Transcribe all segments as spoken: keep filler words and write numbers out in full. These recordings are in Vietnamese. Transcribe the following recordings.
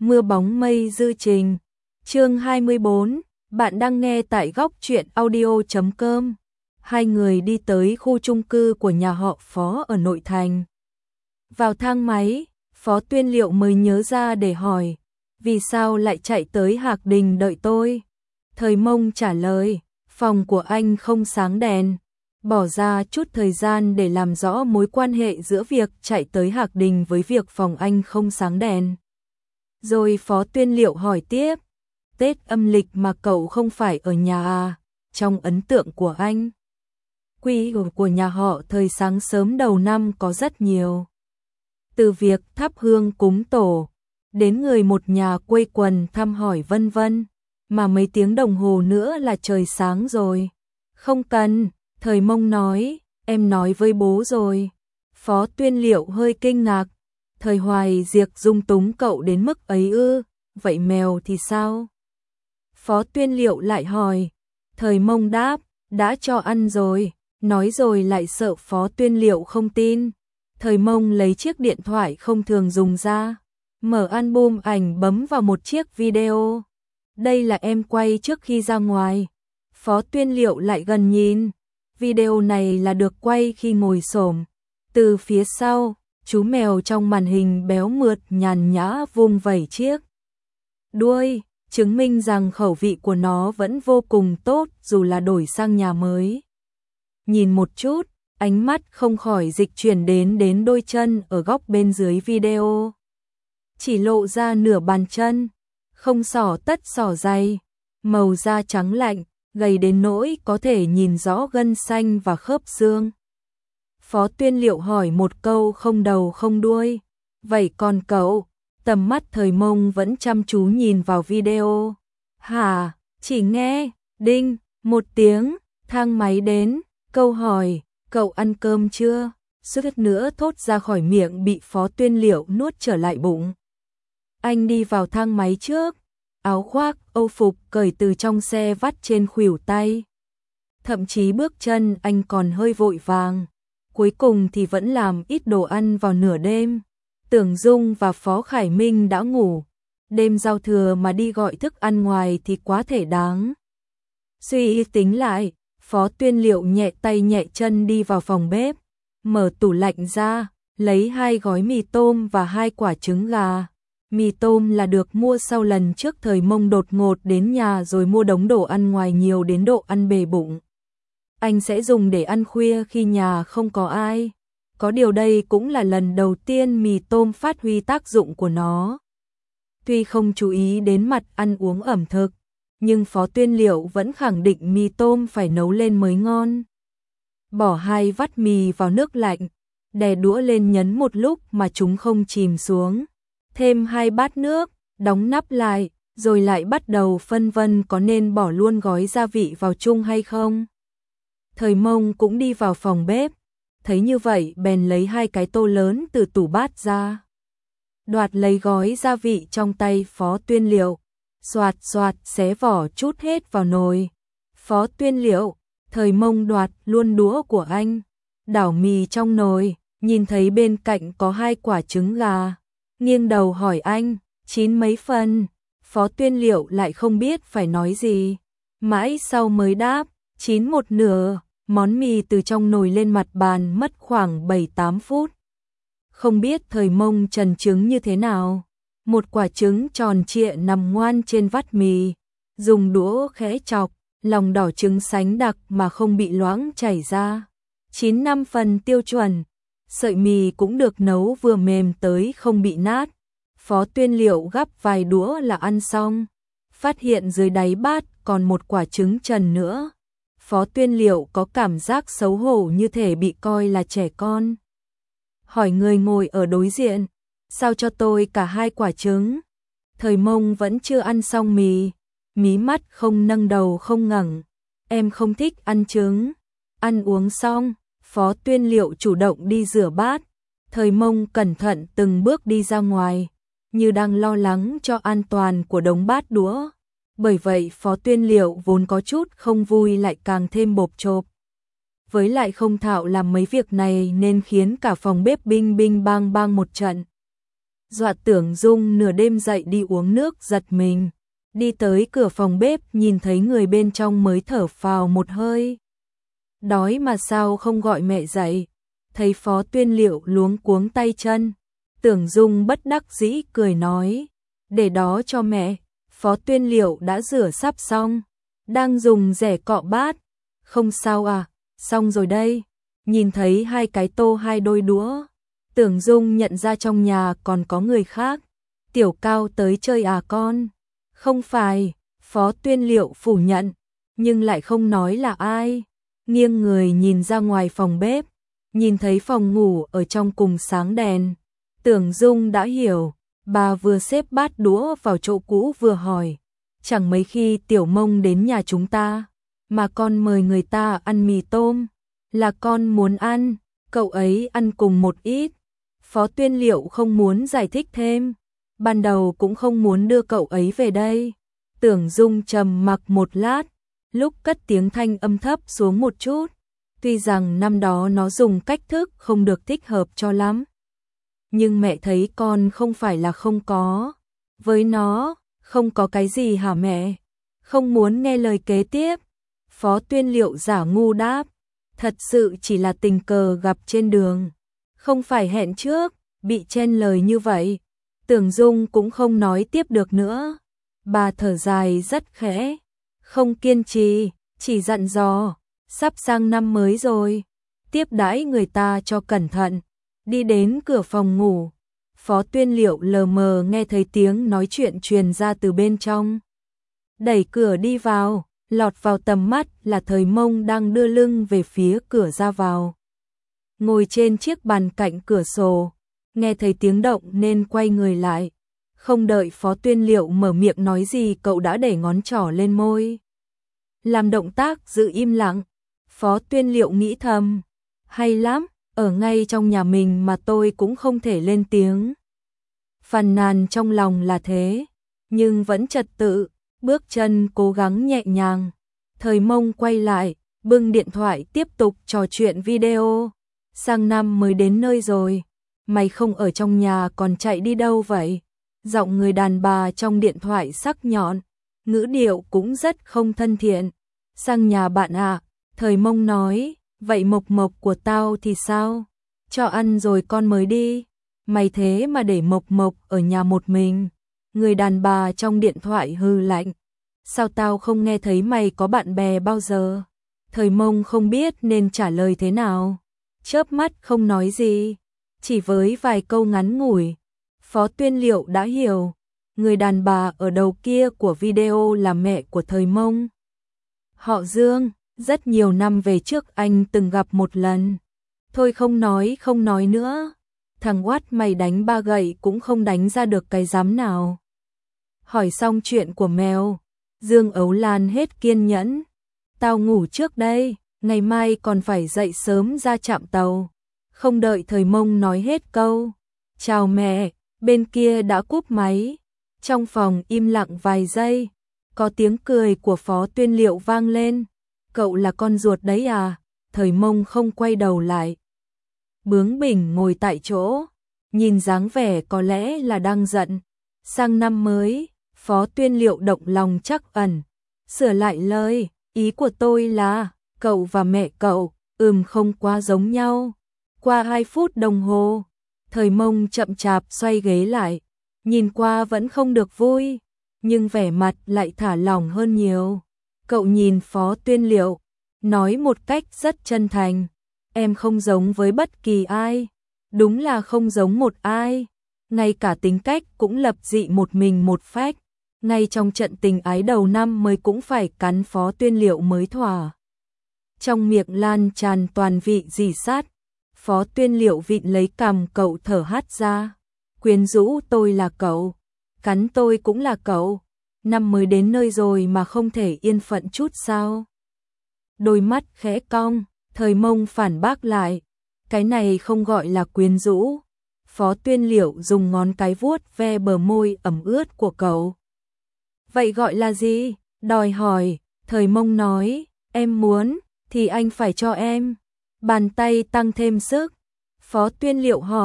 Mưa bóng mây dư trình. Chương hai mươi bốn, bạn đang nghe tại góc truyện audio chấm com. Hai người đi tới khu chung cư của nhà họ Phó ở nội thành. Vào thang máy, Phó Tuyên Liệu mới nhớ ra để hỏi, vì sao lại chạy tới Hạc Đình đợi tôi? Thời Mông trả lời, phòng của anh không sáng đèn. Bỏ ra chút thời gian để làm rõ mối quan hệ giữa việc chạy tới Hạc Đình với việc phòng anh không sáng đèn. Rồi Phó Tuyên Liệu hỏi tiếp, Tết âm lịch mà cậu không phải ở nhà à? Trong ấn tượng của anh, quy ủ của nhà họ thời sáng sớm đầu năm có rất nhiều. Từ việc thắp hương cúng tổ, đến người một nhà quây quần thăm hỏi vân vân, mà mấy tiếng đồng hồ nữa là trời sáng rồi. Không cần, Thời Mông nói, em nói với bố rồi. Phó Tuyên Liệu hơi kinh ngạc, Thời Hoài Diệc dung túng cậu đến mức ấy ư, vậy mèo thì sao? Phó Tuyên Liệu lại hỏi, Thời Mông đáp, đã cho ăn rồi, nói rồi lại sợ Phó Tuyên Liệu không tin. Thời Mông lấy chiếc điện thoại không thường dùng ra, mở album ảnh bấm vào một chiếc video. Đây là em quay trước khi ra ngoài. Phó Tuyên Liệu lại gần nhìn, video này là được quay khi ngồi xổm. Từ phía sau, chú mèo trong màn hình béo mượt nhàn nhã vung vẩy chiếc đuôi, chứng minh rằng khẩu vị của nó vẫn vô cùng tốt dù là đổi sang nhà mới. Nhìn một chút, ánh mắt không khỏi dịch chuyển đến đến đôi chân ở góc bên dưới video. Chỉ lộ ra nửa bàn chân, không xỏ tất xỏ dày, màu da trắng lạnh, gầy đến nỗi có thể nhìn rõ gân xanh và khớp xương. Phó Tuyên Liệu hỏi một câu không đầu không đuôi, vậy còn cậu? Tầm mắt Thời Mông vẫn chăm chú nhìn vào video. Hả? Chỉ nghe, đinh, một tiếng, thang máy đến, câu hỏi, cậu ăn cơm chưa? Suýt nữa thốt ra khỏi miệng bị Phó Tuyên Liệu nuốt trở lại bụng. Anh đi vào thang máy trước, áo khoác, âu phục cởi từ trong xe vắt trên khuỷu tay. Thậm chí bước chân anh còn hơi vội vàng. Cuối cùng thì vẫn làm ít đồ ăn vào nửa đêm. Tưởng Dung và Phó Khải Minh đã ngủ. Đêm giao thừa mà đi gọi thức ăn ngoài thì quá thể đáng. Suy tính lại, Phó Tuyên Liệu nhẹ tay nhẹ chân đi vào phòng bếp, mở tủ lạnh ra, lấy hai gói mì tôm và hai quả trứng gà. Mì tôm là được mua sau lần trước Thời Mông đột ngột đến nhà rồi mua đống đồ ăn ngoài nhiều đến độ ăn bề bụng. Anh sẽ dùng để ăn khuya khi nhà không có ai. Có điều đây cũng là lần đầu tiên mì tôm phát huy tác dụng của nó. Tuy không chú ý đến mặt ăn uống ẩm thực, nhưng Phó Tuyên Liệu vẫn khẳng định mì tôm phải nấu lên mới ngon. Bỏ hai vắt mì vào nước lạnh, đè đũa lên nhấn một lúc mà chúng không chìm xuống. Thêm hai bát nước, đóng nắp lại, rồi lại bắt đầu phân vân có nên bỏ luôn gói gia vị vào chung hay không. Thời Mông cũng đi vào phòng bếp, thấy như vậy bèn lấy hai cái tô lớn từ tủ bát ra. Đoạt lấy gói gia vị trong tay Phó Tuyên Liệu, xoạt xoạt xé vỏ chút hết vào nồi. Phó Tuyên Liệu, Thời Mông đoạt luôn đũa của anh, đảo mì trong nồi, nhìn thấy bên cạnh có hai quả trứng gà. Nghiêng đầu hỏi anh, chín mấy phần? Phó Tuyên Liệu lại không biết phải nói gì. Mãi sau mới đáp, chín một nửa. Món mì từ trong nồi lên mặt bàn mất khoảng bảy tám phút. Không biết Thời Mông trần trứng như thế nào. Một quả trứng tròn trịa nằm ngoan trên vắt mì. Dùng đũa khẽ chọc, lòng đỏ trứng sánh đặc mà không bị loãng chảy ra. chín năm phần tiêu chuẩn. Sợi mì cũng được nấu vừa mềm tới không bị nát. Phó Tuyên Liệu gắp vài đũa là ăn xong. Phát hiện dưới đáy bát còn một quả trứng trần nữa. Phó Tuyên Liệu có cảm giác xấu hổ như thể bị coi là trẻ con. Hỏi người ngồi ở đối diện, sao cho tôi cả hai quả trứng? Thời Mông vẫn chưa ăn xong mì, mí mắt không nâng đầu không ngẩng. Em không thích ăn trứng. Ăn uống xong, Phó Tuyên Liệu chủ động đi rửa bát. Thời Mông cẩn thận từng bước đi ra ngoài, như đang lo lắng cho an toàn của đống bát đũa. Bởi vậy Phó Tuyên Liệu vốn có chút không vui lại càng thêm bộp chộp. Với lại không thạo làm mấy việc này nên khiến cả phòng bếp binh binh bang bang một trận. dọa Tưởng Dung nửa đêm dậy đi uống nước giật mình. Đi tới cửa phòng bếp nhìn thấy người bên trong mới thở phào một hơi. Đói mà sao không gọi mẹ dậy? Thấy Phó Tuyên Liệu luống cuống tay chân. Tưởng Dung bất đắc dĩ cười nói, để đó cho mẹ. Phó Tuyên Liệu đã rửa sắp xong, đang dùng rẻ cọ bát. Không sao à, xong rồi đây. Nhìn thấy hai cái tô hai đôi đũa, Tưởng Dung nhận ra trong nhà còn có người khác. Tiểu Cao tới chơi à con? Không phải, Phó Tuyên Liệu phủ nhận, nhưng lại không nói là ai. Nghiêng người nhìn ra ngoài phòng bếp, nhìn thấy phòng ngủ ở trong cùng sáng đèn. Tưởng Dung đã hiểu, bà vừa xếp bát đũa vào chỗ cũ vừa hỏi, chẳng mấy khi Tiểu Mông đến nhà chúng ta, mà con mời người ta ăn mì tôm, là con muốn ăn, cậu ấy ăn cùng một ít. Phó Tuyên Liệu không muốn giải thích thêm, ban đầu cũng không muốn đưa cậu ấy về đây. Tưởng Dung trầm mặc một lát, lúc cất tiếng thanh âm thấp xuống một chút, tuy rằng năm đó nó dùng cách thức không được thích hợp cho lắm. Nhưng mẹ thấy con không phải là không có. Với nó, không có cái gì hả mẹ? Không muốn nghe lời kế tiếp. Phó Tuyên Liệu giả ngu đáp, thật sự chỉ là tình cờ gặp trên đường. Không phải hẹn trước, bị chen lời như vậy. Tưởng Dung cũng không nói tiếp được nữa. Bà thở dài rất khẽ, không kiên trì, chỉ dặn dò, sắp sang năm mới rồi, tiếp đãi người ta cho cẩn thận. Đi đến cửa phòng ngủ, Phó Tuyên Liệu lờ mờ nghe thấy tiếng nói chuyện truyền ra từ bên trong. Đẩy cửa đi vào, lọt vào tầm mắt là Thời Mông đang đưa lưng về phía cửa ra vào. Ngồi trên chiếc bàn cạnh cửa sổ, nghe thấy tiếng động nên quay người lại. Không đợi Phó Tuyên Liệu mở miệng nói gì cậu đã để ngón trỏ lên môi. Làm động tác giữ im lặng. Phó Tuyên Liệu nghĩ thầm, hay lắm, ở ngay trong nhà mình mà tôi cũng không thể lên tiếng. Phàn nàn trong lòng là thế, nhưng vẫn trật tự, bước chân cố gắng nhẹ nhàng. Thời Mông quay lại, bưng điện thoại tiếp tục trò chuyện video. Sang năm mới đến nơi rồi, mày không ở trong nhà còn chạy đi đâu vậy? Giọng người đàn bà trong điện thoại sắc nhọn, ngữ điệu cũng rất không thân thiện. Sang nhà bạn à? Thời Mông nói, vậy mộc mộc của tao thì sao? Cho ăn rồi con mới đi. Mày thế mà để mộc mộc ở nhà một mình. Người đàn bà trong điện thoại hừ lạnh. Sao tao không nghe thấy mày có bạn bè bao giờ? Thời Mông không biết nên trả lời thế nào. Chớp mắt không nói gì, chỉ với vài câu ngắn ngủi. Phó Tuyên Liệu đã hiểu, người đàn bà ở đầu kia của video là mẹ của Thời Mông. Họ Dương, rất nhiều năm về trước anh từng gặp một lần. Thôi không nói không nói nữa, thằng oát mày đánh ba gậy cũng không đánh ra được cái dám nào. Hỏi xong chuyện của mèo, Dương Ấu Lan hết kiên nhẫn. Tao ngủ trước đây, ngày mai còn phải dậy sớm ra trạm tàu. Không đợi Thời Mông nói hết câu, chào mẹ, bên kia đã cúp máy. Trong phòng im lặng vài giây, có tiếng cười của Phó Tuyên Liệu vang lên. Cậu là con ruột đấy à? Thời Mông không quay đầu lại, bướng bỉnh ngồi tại chỗ, nhìn dáng vẻ có lẽ là đang giận. Sang năm mới, Phó Tuyên Liệu động lòng trắc ẩn, sửa lại lời, ý của tôi là, cậu và mẹ cậu, ừm không quá giống nhau. Qua hai phút đồng hồ, Thời Mông chậm chạp xoay ghế lại, nhìn qua vẫn không được vui, nhưng vẻ mặt lại thả lỏng hơn nhiều. Cậu nhìn Phó Tuyên Liệu, nói một cách rất chân thành, em không giống với bất kỳ ai, đúng là không giống một ai, ngay cả tính cách cũng lập dị một mình một phách, ngay trong trận tình ái đầu năm mới cũng phải cắn Phó Tuyên Liệu mới thỏa. Trong miệng lan tràn toàn vị rỉ sắt, Phó Tuyên Liệu vịn lấy cằm cậu thở hắt ra, quyến rũ tôi là cậu, cắn tôi cũng là cậu, năm mới đến nơi rồi mà không thể yên phận chút sao? Đôi mắt khẽ cong, Thời Mông phản bác lại, cái này không gọi là quyến rũ. Phó Tuyên Liệu dùng ngón cái vuốt ve bờ môi ẩm ướt của cậu. Vậy gọi là gì? Đòi hỏi, Thời Mông nói, em muốn, thì anh phải cho em. Bàn tay tăng thêm sức. Phó Tuyên Liệu hỏi,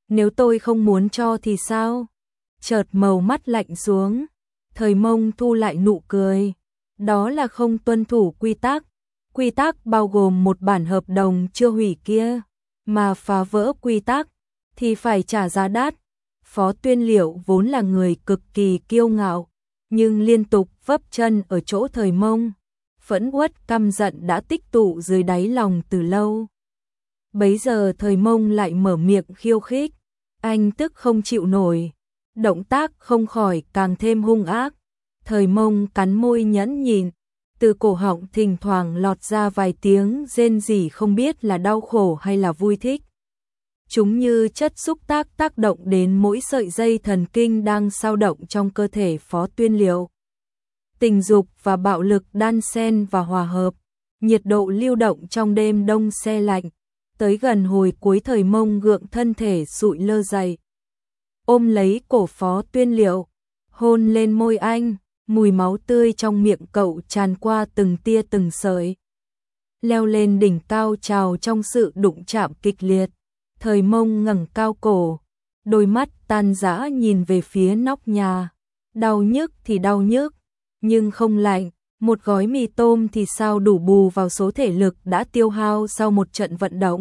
Nếu tôi không muốn cho thì sao? Chợt màu mắt lạnh xuống, Thời Mông thu lại nụ cười. Đó là không tuân thủ quy tắc. Quy tắc bao gồm một bản hợp đồng chưa hủy kia, mà phá vỡ quy tắc thì phải trả giá đắt. Phó Tuyên Liệu vốn là người cực kỳ kiêu ngạo, nhưng liên tục vấp chân ở chỗ Thời Mông. Phẫn uất căm giận đã tích tụ dưới đáy lòng từ lâu. Bấy giờ Thời Mông lại mở miệng khiêu khích, anh tức không chịu nổi, động tác không khỏi càng thêm hung ác. Thời Mông cắn môi nhẫn nhịn, từ cổ họng thỉnh thoảng lọt ra vài tiếng rên rỉ không biết là đau khổ hay là vui thích. Chúng như chất xúc tác tác động đến mỗi sợi dây thần kinh đang dao động trong cơ thể Phó Tuyên Liệu. Tình dục và bạo lực đan xen và hòa hợp, nhiệt độ lưu động trong đêm đông se lạnh, tới gần hồi cuối Thời Mông gượng thân thể sụi lơ dậy. Ôm lấy cổ Phó Tuyên Liệu, hôn lên môi anh, mùi máu tươi trong miệng cậu tràn qua từng tia từng sợi. Leo lên đỉnh cao trào trong sự đụng chạm kịch liệt, Thời Mông ngẩng cao cổ, đôi mắt tan rã nhìn về phía nóc nhà. Đau nhức thì đau nhức, nhưng không lạnh. Một gói mì tôm thì sao đủ bù vào số thể lực đã tiêu hao sau một trận vận động.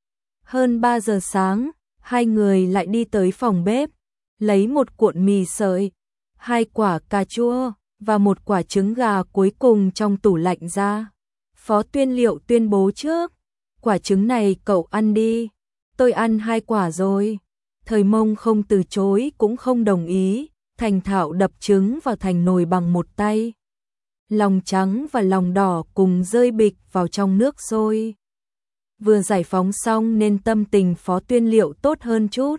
Hơn ba giờ sáng, hai người lại đi tới phòng bếp, lấy một cuộn mì sợi, hai quả cà chua và một quả trứng gà cuối cùng trong tủ lạnh ra. Phó Tuyên Liệu tuyên bố trước, quả trứng này cậu ăn đi, tôi ăn hai quả rồi. Thời Mông không từ chối cũng không đồng ý, thành thạo đập trứng vào thành nồi bằng một tay. Lòng trắng và lòng đỏ cùng rơi bịch vào trong nước sôi. Vừa giải phóng xong nên tâm tình Phó Tuyên Liệu tốt hơn chút.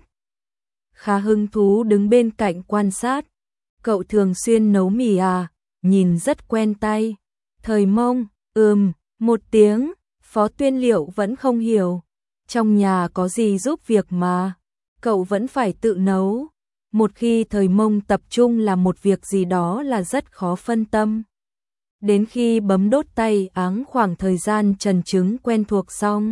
Khá hứng thú đứng bên cạnh quan sát. Cậu thường xuyên nấu mì à? Nhìn rất quen tay. Thời Mông, ừm, một tiếng. Phó Tuyên Liệu vẫn không hiểu. Trong nhà có gì giúp việc mà cậu vẫn phải tự nấu. Một khi Thời Mông tập trung làm một việc gì đó là rất khó phân tâm. Đến khi bấm đốt tay áng khoảng thời gian trần trứng quen thuộc xong,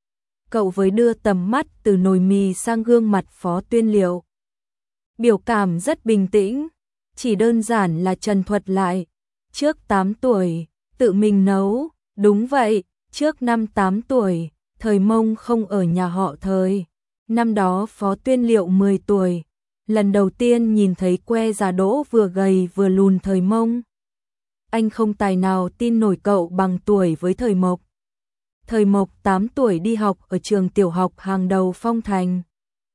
cậu với đưa tầm mắt từ nồi mì sang gương mặt Phó Tuyên Liệu. Biểu cảm rất bình tĩnh, chỉ đơn giản là trần thuật lại. Trước tám tuổi, tự mình nấu, đúng vậy, trước năm tám tuổi, Thời Mông không ở nhà họ Thời. Năm đó Phó Tuyên Liệu mười tuổi, lần đầu tiên nhìn thấy que già đỗ vừa gầy vừa lùn Thời Mông. Anh không tài nào tin nổi cậu bằng tuổi với Thời Mộc. Thời Mộc tám tuổi đi học ở trường tiểu học hàng đầu Phong Thành.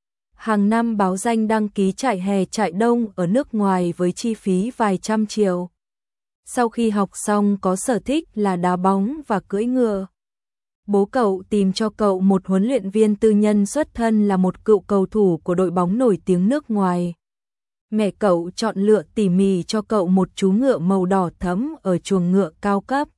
Hàng năm báo danh đăng ký trại hè trại đông ở nước ngoài với chi phí vài trăm triệu. Sau khi học xong có sở thích là đá bóng và cưỡi ngựa. Bố cậu tìm cho cậu một huấn luyện viên tư nhân xuất thân là một cựu cầu thủ của đội bóng nổi tiếng nước ngoài. Mẹ cậu chọn lựa tỉ mỉ cho cậu một chú ngựa màu đỏ thẫm ở chuồng ngựa cao cấp.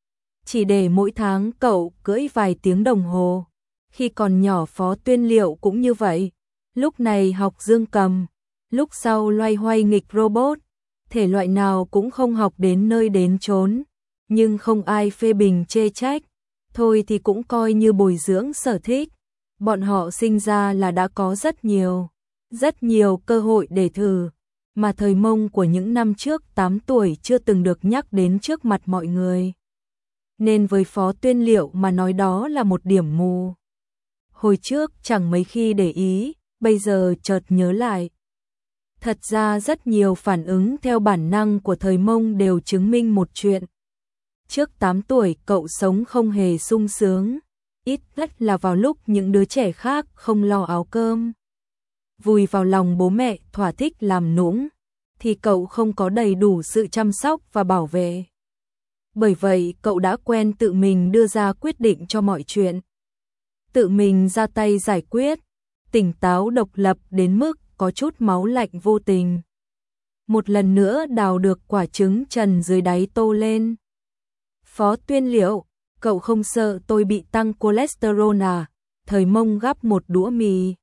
Chỉ để mỗi tháng cậu cưỡi vài tiếng đồng hồ. Khi còn nhỏ Phó Tuyên Liệu cũng như vậy. Lúc này học dương cầm, lúc sau loay hoay nghịch robot. Thể loại nào cũng không học đến nơi đến chốn. Nhưng không ai phê bình chê trách. Thôi thì cũng coi như bồi dưỡng sở thích. Bọn họ sinh ra là đã có rất nhiều, rất nhiều cơ hội để thử. Mà Thời Mông của những năm trước tám tuổi chưa từng được nhắc đến trước mặt mọi người. Nên với Phó Tuyên Liệu mà nói đó là một điểm mù. Hồi trước chẳng mấy khi để ý, bây giờ chợt nhớ lại. Thật ra rất nhiều phản ứng theo bản năng của Thời Mông đều chứng minh một chuyện. Trước tám tuổi cậu sống không hề sung sướng, ít nhất là vào lúc những đứa trẻ khác không lo áo cơm. Vùi vào lòng bố mẹ thỏa thích làm nũng, thì cậu không có đầy đủ sự chăm sóc và bảo vệ. Bởi vậy cậu đã quen tự mình đưa ra quyết định cho mọi chuyện. Tự mình ra tay giải quyết, tỉnh táo độc lập đến mức có chút máu lạnh vô tình. Một lần nữa đào được quả trứng trần dưới đáy tô lên. Phó Tuyên Liệu, cậu không sợ tôi bị tăng cholesterol à? Thời Mông gắp một đũa mì.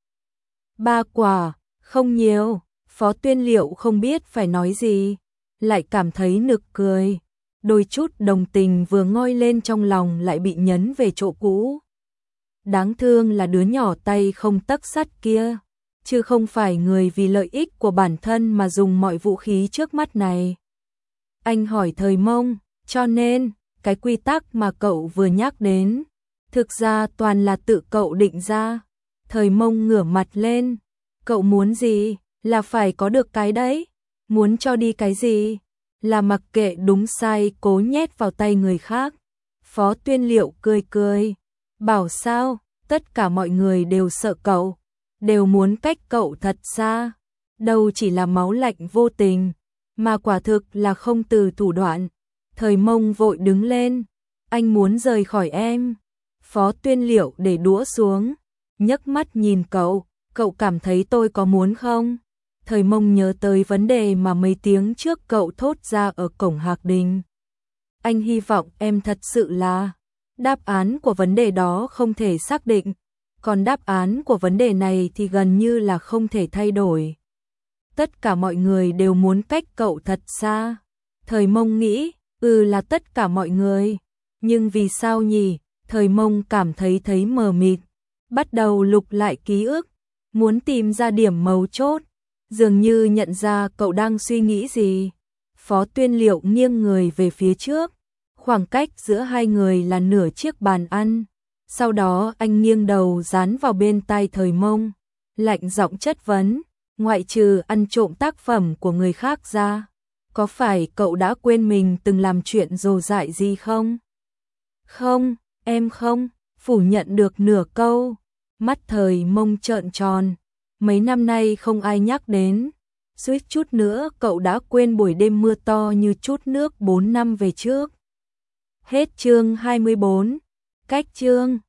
Ba quả, không nhiều. Phó Tuyên Liệu không biết phải nói gì, lại cảm thấy nực cười. Đôi chút đồng tình vừa ngoi lên trong lòng lại bị nhấn về chỗ cũ. Đáng thương là đứa nhỏ tay không tấc sắt kia. chứ không phải người vì lợi ích của bản thân mà dùng mọi vũ khí trước mắt này. Anh hỏi Thời Mông, cho nên, cái quy tắc mà cậu vừa nhắc đến, thực ra toàn là tự cậu định ra. Thời Mông ngửa mặt lên, cậu muốn gì, là phải có được cái đấy, muốn cho đi cái gì, là mặc kệ đúng sai cố nhét vào tay người khác. Phó Tuyên Liệu cười cười, bảo sao, tất cả mọi người đều sợ cậu, đều muốn cách cậu thật xa, đâu chỉ là máu lạnh vô tình, mà quả thực là không từ thủ đoạn. Thời Mông vội đứng lên, anh muốn rời khỏi em. Phó Tuyên Liệu để đũa xuống, nhấc mắt nhìn cậu, cậu cảm thấy tôi có muốn không? Thời Mông nhớ tới vấn đề mà mấy tiếng trước cậu thốt ra ở cổng Hạc Đình. Anh hy vọng em thật sự là... Đáp án của vấn đề đó không thể xác định, còn đáp án của vấn đề này thì gần như là không thể thay đổi. Tất cả mọi người đều muốn cách cậu thật xa. Thời Mông nghĩ, ừ là tất cả mọi người. Nhưng vì sao nhỉ? Thời Mông cảm thấy thấy mờ mịt, bắt đầu lục lại ký ức, muốn tìm ra điểm mấu chốt, dường như nhận ra cậu đang suy nghĩ gì. Phó Tuyên Liệu nghiêng người về phía trước, khoảng cách giữa hai người là nửa chiếc bàn ăn. Sau đó anh nghiêng đầu dán vào bên tai Thời Mông, lạnh giọng chất vấn, ngoại trừ ăn trộm tác phẩm của người khác ra, có phải cậu đã quên mình từng làm chuyện rồ dại gì không? Không, em không, phủ nhận được nửa câu. Mắt Thời Mông trợn tròn, mấy năm nay không ai nhắc đến, suýt chút nữa cậu đã quên buổi đêm mưa to như chút nước bốn năm về trước. Hết chương hai mươi bốn, cách chương